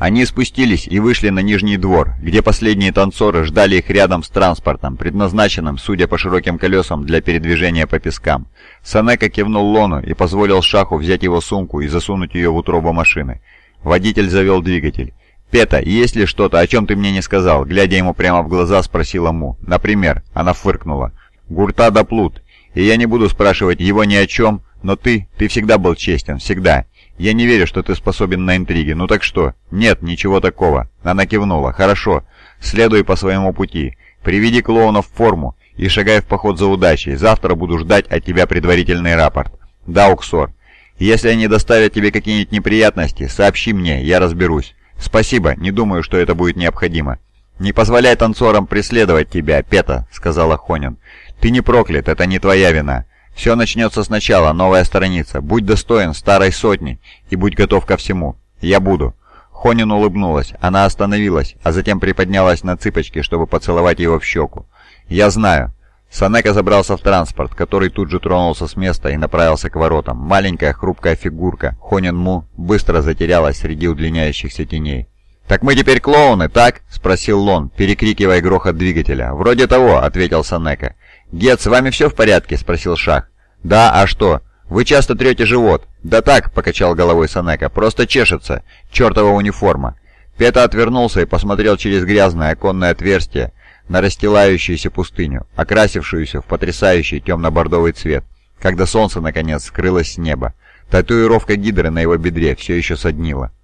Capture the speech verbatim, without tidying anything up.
Они спустились и вышли на нижний двор, где последние танцоры ждали их рядом с транспортом, предназначенным, судя по широким колесам, для передвижения по пескам. Санека кивнул Лону и позволил Шаху взять его сумку и засунуть ее в утробу машины. Водитель завел двигатель. «Пета, есть ли что-то, о чем ты мне не сказал?» Глядя ему прямо в глаза, спросила Му. «Например?» Она фыркнула. «Гурта да плут. И я не буду спрашивать его ни о чем, но ты, ты всегда был честен, всегда. Я не верю, что ты способен на интриги. Ну так что?» «Нет, ничего такого». Она кивнула. «Хорошо. Следуй по своему пути. Приведи клоунов в форму и шагай в поход за удачей. Завтра буду ждать от тебя предварительный рапорт». «Да, Уксор. Если они доставят тебе какие-нибудь неприятности, сообщи мне, я разберусь». «Спасибо, не думаю, что это будет необходимо». «Не позволяй танцорам преследовать тебя, Пета», — сказала Хонин. «Ты не проклят, это не твоя вина. Все начнется сначала, новая страница. Будь достоин старой сотни и будь готов ко всему. Я буду». Хонин улыбнулась. Она остановилась, а затем приподнялась на цыпочки, чтобы поцеловать его в щеку. «Я знаю». Санека забрался в транспорт, который тут же тронулся с места и направился к воротам. Маленькая хрупкая фигурка Хонин Му быстро затерялась среди удлиняющихся теней. «Так мы теперь клоуны, так?» — спросил Лон, перекрикивая грохот двигателя. «Вроде того», — ответил Санека. «Гет, с вами все в порядке?» — спросил Шах. «Да, а что? Вы часто трете живот?» «Да так», — покачал головой Санека, — «просто чешется. Чертова униформа». Пета отвернулся и посмотрел через грязное оконное отверстие на расстилающуюся пустыню, окрасившуюся в потрясающий темно-бордовый цвет, когда солнце наконец скрылось с неба. Татуировка гидры на его бедре все еще соднила.